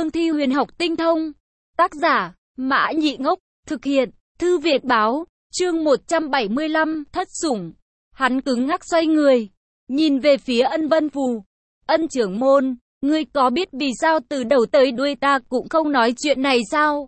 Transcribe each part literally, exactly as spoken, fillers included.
cương thi huyền học tinh thông. Tác giả, Mã Nhị Ngốc, thực hiện, Thư Việt Báo, chương một trăm bảy mươi lăm, thất sủng. Hắn cứng ngắc xoay người, nhìn về phía Ân Vân Phù. Ân trưởng môn, ngươi có biết vì sao từ đầu tới đuôi ta cũng không nói chuyện này sao?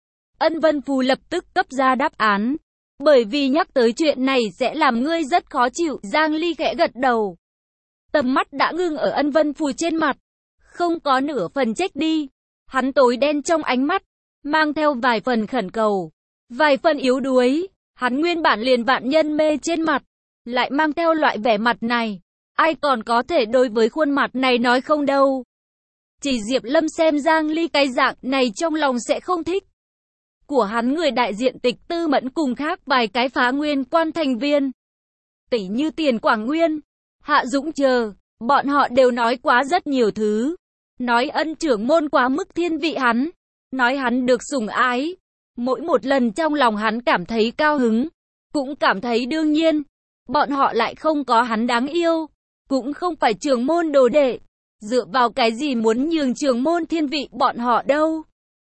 Ân Vân Phù lập tức cấp ra đáp án. Bởi vì nhắc tới chuyện này sẽ làm ngươi rất khó chịu. Giang Ly khẽ gật đầu. Tầm mắt đã ngưng ở Ân Vân Phù trên mặt. Không có nửa phần trách đi. Hắn tối đen trong ánh mắt, mang theo vài phần khẩn cầu, vài phần yếu đuối. Hắn nguyên bản liền vạn nhân mê trên mặt, lại mang theo loại vẻ mặt này. Ai còn có thể đối với khuôn mặt này nói không đâu. Chỉ Diệp Lâm xem Giang Ly cái dạng này trong lòng sẽ không thích. Của hắn người đại diện Tịch Tư Mẫn cùng khác vài cái phá nguyên quan thành viên. Tỷ như Tiền Quảng Nguyên, Hạ Dũng chờ, bọn họ đều nói quá rất nhiều thứ. Nói Ân trưởng môn quá mức thiên vị hắn, nói hắn được sủng ái. Mỗi một lần trong lòng hắn cảm thấy cao hứng, cũng cảm thấy đương nhiên. Bọn họ lại không có hắn đáng yêu, cũng không phải trưởng môn đồ đệ. Dựa vào cái gì muốn nhường trưởng môn thiên vị bọn họ đâu?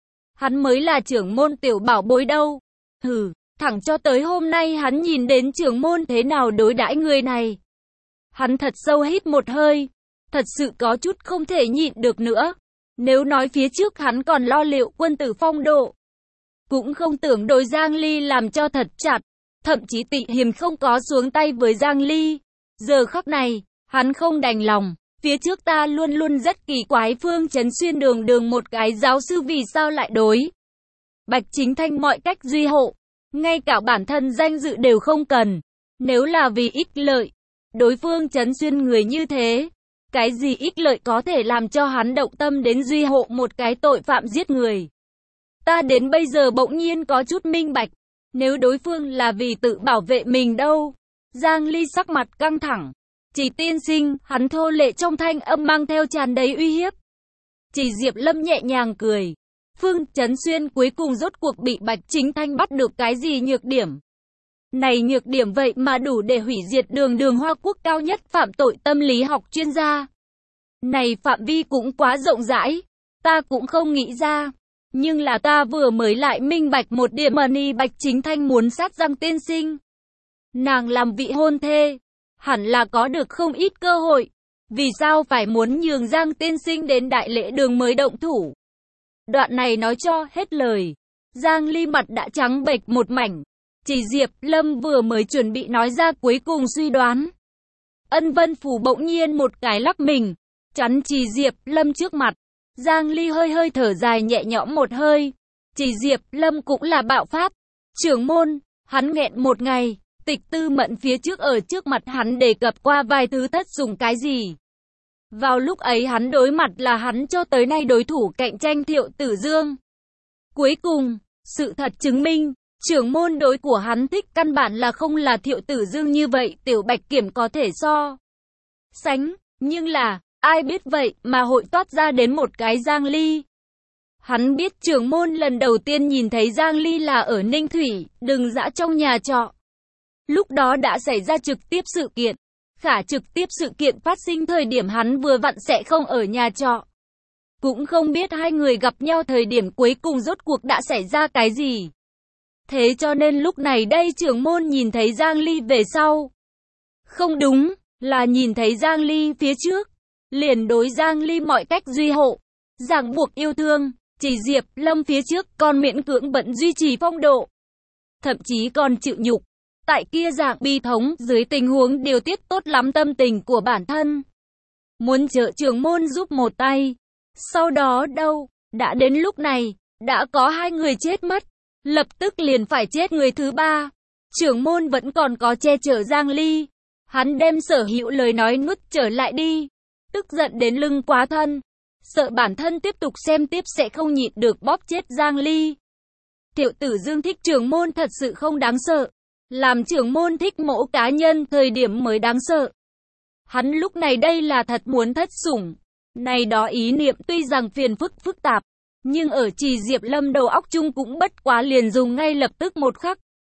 Hắn mới là trưởng môn tiểu bảo bối đâu. Hừ, thẳng cho tới hôm nay hắn nhìn đến trưởng môn thế nào đối đãi người này. Hắn thật sâu hít một hơi, thật sự có chút không thể nhịn được nữa. Nếu nói phía trước hắn còn lo liệu quân tử phong độ, cũng không tưởng đối Giang Ly làm cho thật chặt, thậm chí Tị Hiềm không có xuống tay với Giang Ly. Giờ khắc này, hắn không đành lòng. Phía trước ta luôn luôn rất kỳ quái Phương Chấn Xuyên đường đường một cái giáo sư vì sao lại đối Bạch Chính Thanh mọi cách duy hộ, ngay cả bản thân danh dự đều không cần. Nếu là vì ích lợi, đối phương Chấn Xuyên người như thế, cái gì ích lợi có thể làm cho hắn động tâm đến duy hộ một cái tội phạm giết người? Ta đến bây giờ bỗng nhiên có chút minh bạch, nếu đối phương là vì tự bảo vệ mình đâu. Giang Ly sắc mặt căng thẳng. Chỉ tiên sinh, hắn thô lệ trong thanh âm mang theo tràn đầy uy hiếp. Chỉ Diệp Lâm nhẹ nhàng cười. Phương Chấn Xuyên cuối cùng rốt cuộc bị Bạch Chính Thanh bắt được cái gì nhược điểm? Này nhược điểm vậy mà đủ để hủy diệt đường đường Hoa Quốc cao nhất phạm tội tâm lý học chuyên gia. Này phạm vi cũng quá rộng rãi, ta cũng không nghĩ ra. Nhưng là ta vừa mới lại minh bạch một điểm mani Bạch Chính Thanh muốn sát Giang tiên sinh. Nàng làm vị hôn thê, hẳn là có được không ít cơ hội. Vì sao phải muốn nhường Giang tiên sinh đến đại lễ đường mới động thủ? Đoạn này nói cho hết lời. Giang Ly mặt đã trắng bệch một mảnh. Chỉ Diệp Lâm vừa mới chuẩn bị nói ra cuối cùng suy đoán. Ân Vân Phù bỗng nhiên một cái lắc mình, chắn Chỉ Diệp Lâm trước mặt. Giang Ly hơi hơi thở dài nhẹ nhõm một hơi. Chỉ Diệp Lâm cũng là bạo phát. Trưởng môn, hắn nghẹn một ngày. Tịch Tư Mẫn phía trước ở trước mặt hắn đề cập qua vài thứ thất sủng cái gì. Vào lúc ấy hắn đối mặt là hắn cho tới nay đối thủ cạnh tranh Thiệu Tử Dương. Cuối cùng, sự thật chứng minh, trưởng môn đối của hắn thích căn bản là không là Thiệu Tử Dương như vậy Tiểu Bạch Kiểm có thể so sánh. Nhưng là, ai biết vậy mà hội toát ra đến một cái Giang Ly. Hắn biết trưởng môn lần đầu tiên nhìn thấy Giang Ly là ở Ninh Thủy, đừng dã trong nhà trọ. Lúc đó đã xảy ra trực tiếp sự kiện. Khả trực tiếp sự kiện phát sinh thời điểm hắn vừa vặn sẽ không ở nhà trọ. Cũng không biết hai người gặp nhau thời điểm cuối cùng rốt cuộc đã xảy ra cái gì. Thế cho nên lúc này đây trưởng môn nhìn thấy Giang Ly về sau. Không đúng, là nhìn thấy Giang Ly phía trước. Liền đối Giang Ly mọi cách duy hộ, ràng buộc yêu thương. Chỉ Diệp Lâm phía trước còn miễn cưỡng bận duy trì phong độ. Thậm chí còn chịu nhục. Tại kia dạng bi thống dưới tình huống điều tiết tốt lắm tâm tình của bản thân. Muốn trợ trưởng môn giúp một tay. Sau đó đâu, đã đến lúc này, đã có hai người chết mất. Lập tức liền phải chết người thứ ba. Trưởng môn vẫn còn có che chở Giang Ly. Hắn đem sở hữu lời nói nuốt trở lại đi. Tức giận đến lưng quá thân. Sợ bản thân tiếp tục xem tiếp sẽ không nhịn được bóp chết Giang Ly. Thiệu Tử Dương thích trưởng môn thật sự không đáng sợ. Làm trưởng môn thích mẫu cá nhân thời điểm mới đáng sợ. Hắn lúc này đây là thật muốn thất sủng. Này đó ý niệm tuy rằng phiền phức phức tạp, nhưng ở Chỉ Diệp Lâm đầu óc chung cũng bất quá liền dùng ngay lập tức một khắc.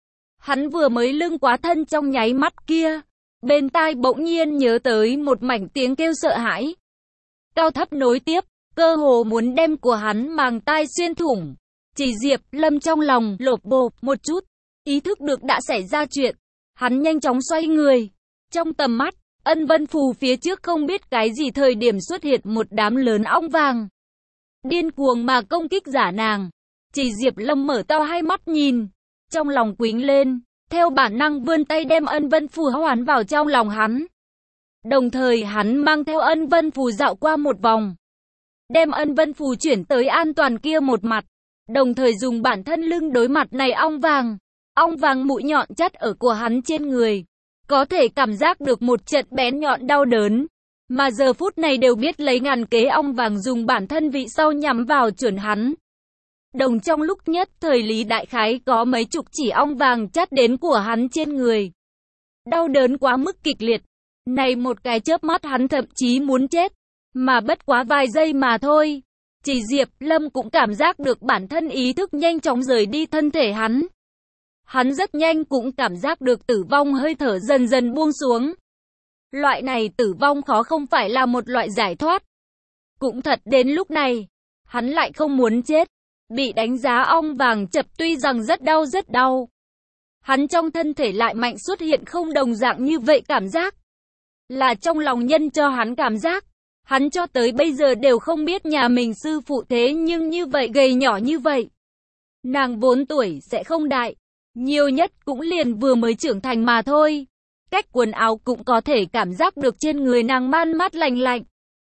Hắn vừa mới lưng quá thân trong nháy mắt kia, bên tai bỗng nhiên nhớ tới một mảnh tiếng kêu sợ hãi. Cao thấp nối tiếp, cơ hồ muốn đem của hắn màng tai xuyên thủng. Chỉ Diệp Lâm trong lòng lột bột một chút, ý thức được đã xảy ra chuyện. Hắn nhanh chóng xoay người. Trong tầm mắt, Ân Vân Phù phía trước không biết cái gì thời điểm xuất hiện một đám lớn ong vàng. Điên cuồng mà công kích giả nàng. Chỉ Diệp Lâm mở to hai mắt nhìn. Trong lòng quýnh lên, theo bản năng vươn tay đem Ân Vân Phù hoán vào trong lòng hắn. Đồng thời hắn mang theo Ân Vân Phù dạo qua một vòng. Đem Ân Vân Phù chuyển tới an toàn kia một mặt. Đồng thời dùng bản thân lưng đối mặt này ong vàng. Ong vàng mũi nhọn chắt ở của hắn trên người. Có thể cảm giác được một trận bén nhọn đau đớn. Mà giờ phút này đều biết lấy ngàn kế ong vàng dùng bản thân vị sau nhắm vào chuẩn hắn. Đồng trong lúc nhất thời Lý Đại Khái có mấy chục chỉ ong vàng chắt đến của hắn trên người. Đau đớn quá mức kịch liệt. Này một cái chớp mắt hắn thậm chí muốn chết. Mà bất quá vài giây mà thôi. Chỉ Diệp Lâm cũng cảm giác được bản thân ý thức nhanh chóng rời đi thân thể hắn. Hắn rất nhanh cũng cảm giác được tử vong hơi thở dần dần buông xuống. Loại này tử vong khó không phải là một loại giải thoát. Cũng thật đến lúc này, hắn lại không muốn chết. Bị đánh giá ong vàng chập tuy rằng rất đau rất đau. Hắn trong thân thể lại mạnh xuất hiện không đồng dạng như vậy cảm giác. Là trong lòng nhân cho hắn cảm giác. Hắn cho tới bây giờ đều không biết nhà mình sư phụ thế nhưng như vậy gầy nhỏ như vậy. Nàng vốn tuổi sẽ không đại. Nhiều nhất cũng liền vừa mới trưởng thành mà thôi. Cách quần áo cũng có thể cảm giác được trên người nàng man mát lành lạnh.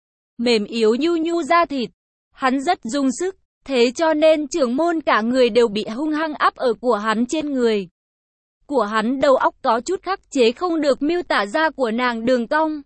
Mềm yếu nhu nhu da thịt. Hắn rất dùng sức. Thế cho nên trưởng môn cả người đều bị hung hăng áp ở của hắn trên người. Của hắn đầu óc có chút khắc chế không được miêu tả ra của nàng đường cong.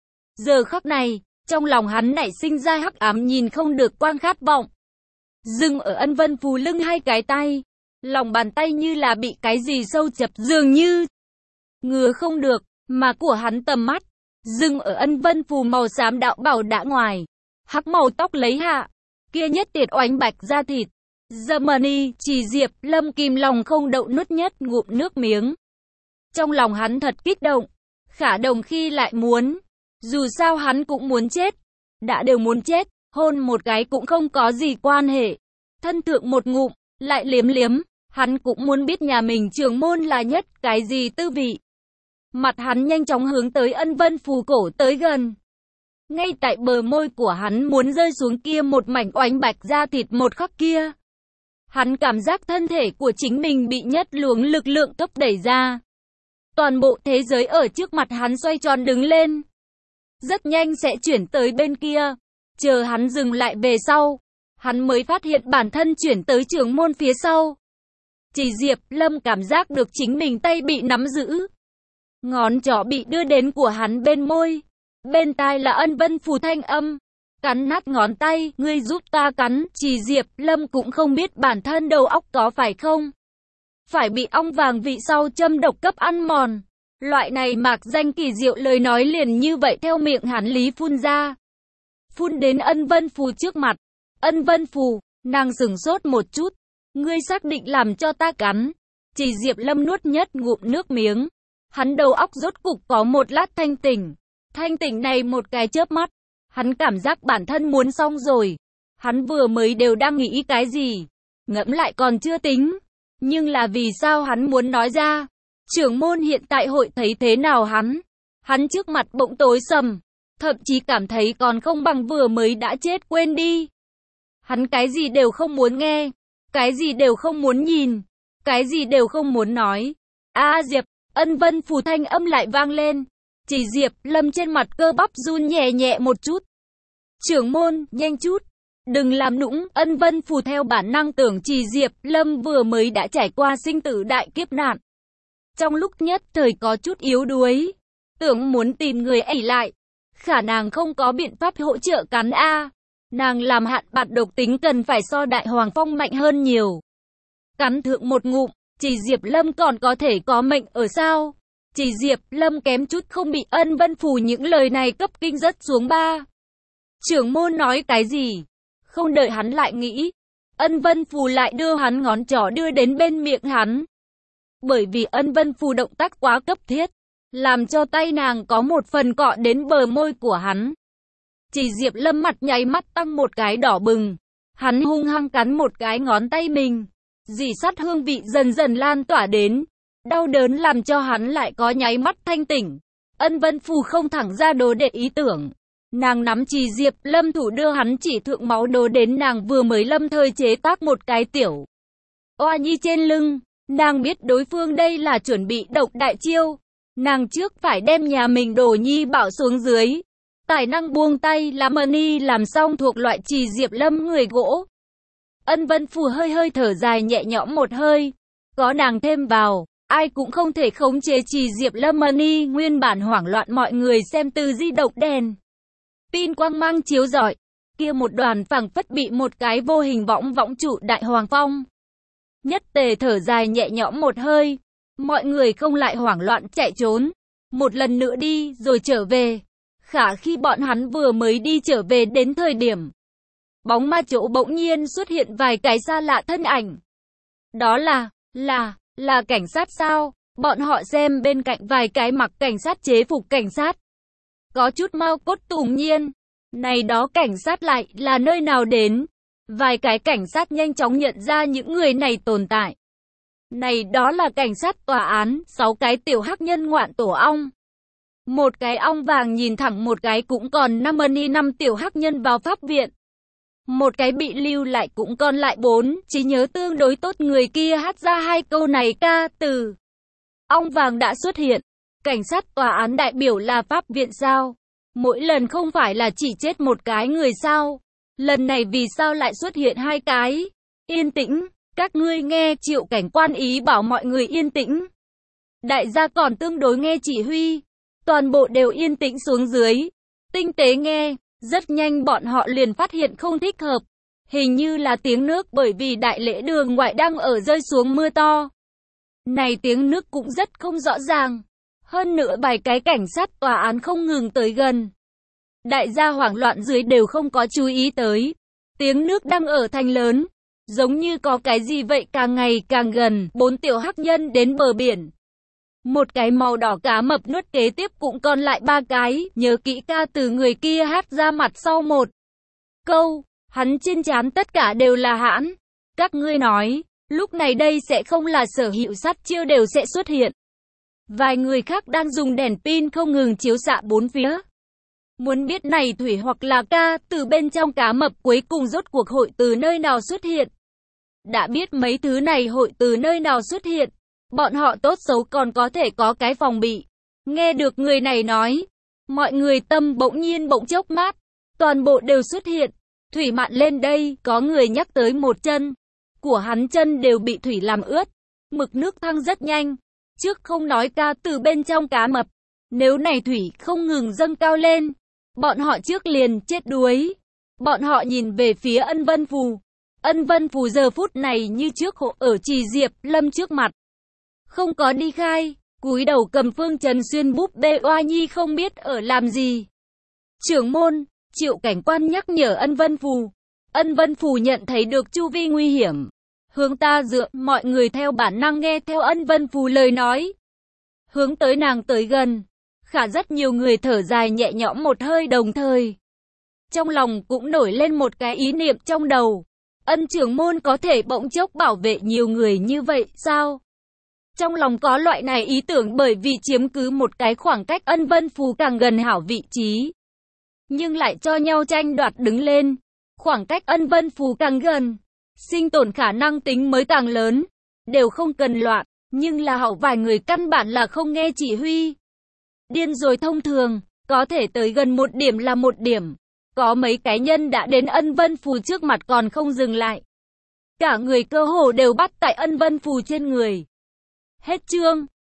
Giờ khắc này, trong lòng hắn nảy sinh ra hắc ám nhìn không được quang khát vọng. Dừng ở Ân Vân Phù lưng hai cái tay. Lòng bàn tay như là bị cái gì sâu chập dường như. Ngứa không được, mà của hắn tầm mắt. Dừng ở Ân Vân Phù màu xám đạo bảo đã ngoài. Hắc màu tóc lấy hạ. Kia nhất tiệt oánh bạch da thịt. Germany, Chỉ Diệp Lâm kìm lòng không đậu nuốt nhất ngụm nước miếng. Trong lòng hắn thật kích động. Khả đồng khi lại muốn. Dù sao hắn cũng muốn chết. Đã đều muốn chết, hôn một cái cũng không có gì quan hệ. Thân thượng một ngụm, lại liếm liếm. Hắn cũng muốn biết nhà mình trưởng môn là nhất cái gì tư vị. Mặt hắn nhanh chóng hướng tới Ân Vân Phù cổ tới gần. Ngay tại bờ môi của hắn muốn rơi xuống kia một mảnh oánh bạch da thịt một khắc kia. Hắn cảm giác thân thể của chính mình bị nhất luồng lực lượng cấp đẩy ra. Toàn bộ thế giới ở trước mặt hắn xoay tròn đứng lên. Rất nhanh sẽ chuyển tới bên kia. Chờ hắn dừng lại về sau. Hắn mới phát hiện bản thân chuyển tới trưởng môn phía sau. Chỉ Diệp Lâm cảm giác được chính mình tay bị nắm giữ. Ngón trỏ bị đưa đến của hắn bên môi. Bên tai là Ân Vân Phù thanh âm. Cắn nát ngón tay, ngươi giúp ta cắn. Chỉ Diệp Lâm cũng không biết bản thân đầu óc có phải không. Phải bị ong vàng vị sau châm độc cấp ăn mòn. Loại này mạc danh kỳ diệu lời nói liền như vậy theo miệng hắn lý phun ra. Phun đến Ân Vân Phù trước mặt. Ân Vân Phù, nàng sửng sốt một chút. Ngươi xác định làm cho ta cắn. Chỉ Diệp Lâm nuốt nhất ngụm nước miếng. Hắn đầu óc rốt cục có một lát thanh tỉnh. Thanh tỉnh này một cái chớp mắt. Hắn cảm giác bản thân muốn xong rồi. Hắn vừa mới đều đang nghĩ cái gì. Ngẫm lại còn chưa tính. Nhưng là vì sao hắn muốn nói ra. Trưởng môn hiện tại hội thấy thế nào hắn. Hắn trước mặt bỗng tối sầm. Thậm chí cảm thấy còn không bằng vừa mới đã chết quên đi. Hắn cái gì đều không muốn nghe. Cái gì đều không muốn nhìn. Cái gì đều không muốn nói. A Diệp, Ân Vân Phù thanh âm lại vang lên. Chỉ Diệp Lâm trên mặt cơ bắp run nhẹ nhẹ một chút. Trưởng môn, nhanh chút. Đừng làm nũng. Ân Vân Phù theo bản năng tưởng Chỉ Diệp Lâm vừa mới đã trải qua sinh tử đại kiếp nạn. Trong lúc nhất thời có chút yếu đuối. Tưởng muốn tìm người ẩy lại. Khả nàng không có biện pháp hỗ trợ cắn A. Nàng làm hạn bạt độc tính cần phải so Đại Hoàng Phong mạnh hơn nhiều. Cắn thượng một ngụm, Chỉ Diệp Lâm còn có thể có mệnh ở sao? Chỉ Diệp Lâm kém chút không bị Ân Vân Phù những lời này cấp kinh rất xuống ba. Trưởng môn nói cái gì? Không đợi hắn lại nghĩ. Ân Vân Phù lại đưa hắn ngón trỏ đưa đến bên miệng hắn. Bởi vì Ân Vân Phù động tác quá cấp thiết. Làm cho tay nàng có một phần cọ đến bờ môi của hắn. Chỉ Diệp Lâm mặt nháy mắt tăng một cái đỏ bừng. Hắn hung hăng cắn một cái ngón tay mình. Rỉ sắt hương vị dần dần lan tỏa đến. Đau đớn làm cho hắn lại có nháy mắt thanh tỉnh. Ân Vân Phù không thẳng ra đồ đệ ý tưởng. Nàng nắm chì Diệp Lâm thủ đưa hắn chỉ thượng máu đồ đến nàng vừa mới lâm thời chế tác một cái tiểu oa nhi trên lưng. Nàng biết đối phương đây là chuẩn bị độc đại chiêu. Nàng trước phải đem nhà mình đồ nhi bảo xuống dưới. Tài năng buông tay làm Mani làm xong thuộc loại chì Diệp Lâm người gỗ. Ân Vân Phù hơi hơi thở dài nhẹ nhõm một hơi. Có nàng thêm vào, ai cũng không thể khống chế chì Diệp Lâm Mani. Nguyên bản hoảng loạn mọi người xem từ di động đèn pin quang mang chiếu rọi, kia một đoàn phảng phất bị một cái vô hình võng võng trụ đại hoàng phong. Nhất Tề thở dài nhẹ nhõm một hơi, mọi người không lại hoảng loạn chạy trốn, một lần nữa đi rồi trở về. Khả khi bọn hắn vừa mới đi trở về đến thời điểm, bóng ma chỗ bỗng nhiên xuất hiện vài cái xa lạ thân ảnh. Đó là, là, là cảnh sát sao? Bọn họ xem bên cạnh vài cái mặc cảnh sát chế phục cảnh sát. Có chút mau cốt tùng nhiên. Này đó cảnh sát lại là nơi nào đến? Vài cái cảnh sát nhanh chóng nhận ra những người này tồn tại. Này đó là cảnh sát tòa án, sáu cái tiểu hắc nhân ngoạn tổ ong. Một cái ong vàng nhìn thẳng một cái cũng còn năm mani năm tiểu hắc nhân vào pháp viện. Một cái bị lưu lại cũng còn lại bốn, trí nhớ tương đối tốt người kia hát ra hai câu này ca từ. Ong vàng đã xuất hiện. Cảnh sát tòa án đại biểu là pháp viện sao? Mỗi lần không phải là chỉ chết một cái người sao? Lần này vì sao lại xuất hiện hai cái? Yên tĩnh, các ngươi nghe, Triệu cảnh quan ý bảo mọi người yên tĩnh. Đại gia còn tương đối nghe chỉ huy. Toàn bộ đều yên tĩnh xuống dưới. Tinh tế nghe, rất nhanh bọn họ liền phát hiện không thích hợp. Hình như là tiếng nước bởi vì đại lễ đường ngoại đang ở rơi xuống mưa to. Này tiếng nước cũng rất không rõ ràng. Hơn nữa vài cái cảnh sát tòa án không ngừng tới gần. Đại gia hoảng loạn dưới đều không có chú ý tới. Tiếng nước đang ở thành lớn. Giống như có cái gì vậy càng ngày càng gần. Bốn tiểu hắc nhân đến bờ biển. Một cái màu đỏ cá mập nuốt kế tiếp cũng còn lại ba cái. Nhớ kỹ ca từ người kia hát ra mặt sau một câu. Hắn trên trán tất cả đều là hãn. Các ngươi nói, lúc này đây sẽ không là sở hữu sát chiêu đều sẽ xuất hiện. Vài người khác đang dùng đèn pin không ngừng chiếu xạ bốn phía. Muốn biết này thủy hoặc là ca từ bên trong cá mập cuối cùng rốt cuộc hội từ nơi nào xuất hiện. Đã biết mấy thứ này hội từ nơi nào xuất hiện. Bọn họ tốt xấu còn có thể có cái phòng bị. Nghe được người này nói. Mọi người tâm bỗng nhiên bỗng chốc mát. Toàn bộ đều xuất hiện. Thủy mạn lên đây, có người nhắc tới một chân. Của hắn chân đều bị thủy làm ướt. Mực nước thăng rất nhanh. Trước không nói ca từ bên trong cá mập. Nếu này thủy không ngừng dâng cao lên. Bọn họ trước liền chết đuối. Bọn họ nhìn về phía Ân Vân Phù. Ân Vân Phù giờ phút này như trước hộ ở Trì Diệp Lâm trước mặt. Không có đi khai. Cúi đầu cầm phương Trần Xuyên búp bê oa nhi không biết ở làm gì. Trưởng môn, Triệu cảnh quan nhắc nhở Ân Vân Phù. Ân Vân Phù nhận thấy được chu vi nguy hiểm. Hướng ta dựa, mọi người theo bản năng nghe theo Ân Vân Phù lời nói. Hướng tới nàng tới gần. Khả rất nhiều người thở dài nhẹ nhõm một hơi đồng thời. Trong lòng cũng nổi lên một cái ý niệm trong đầu. Ân trưởng môn có thể bỗng chốc bảo vệ nhiều người như vậy sao? Trong lòng có loại này ý tưởng bởi vì chiếm cứ một cái khoảng cách Ân Vân Phù càng gần hảo vị trí. Nhưng lại cho nhau tranh đoạt đứng lên. Khoảng cách Ân Vân Phù càng gần. Sinh tồn khả năng tính mới càng lớn. Đều không cần loạn. Nhưng là hậu vài người căn bản là không nghe chỉ huy. Điên rồi thông thường. Có thể tới gần một điểm là một điểm. Có mấy cái nhân đã đến Ân Vân Phù trước mặt còn không dừng lại. Cả người cơ hồ đều bắt tại Ân Vân Phù trên người. Hết chương.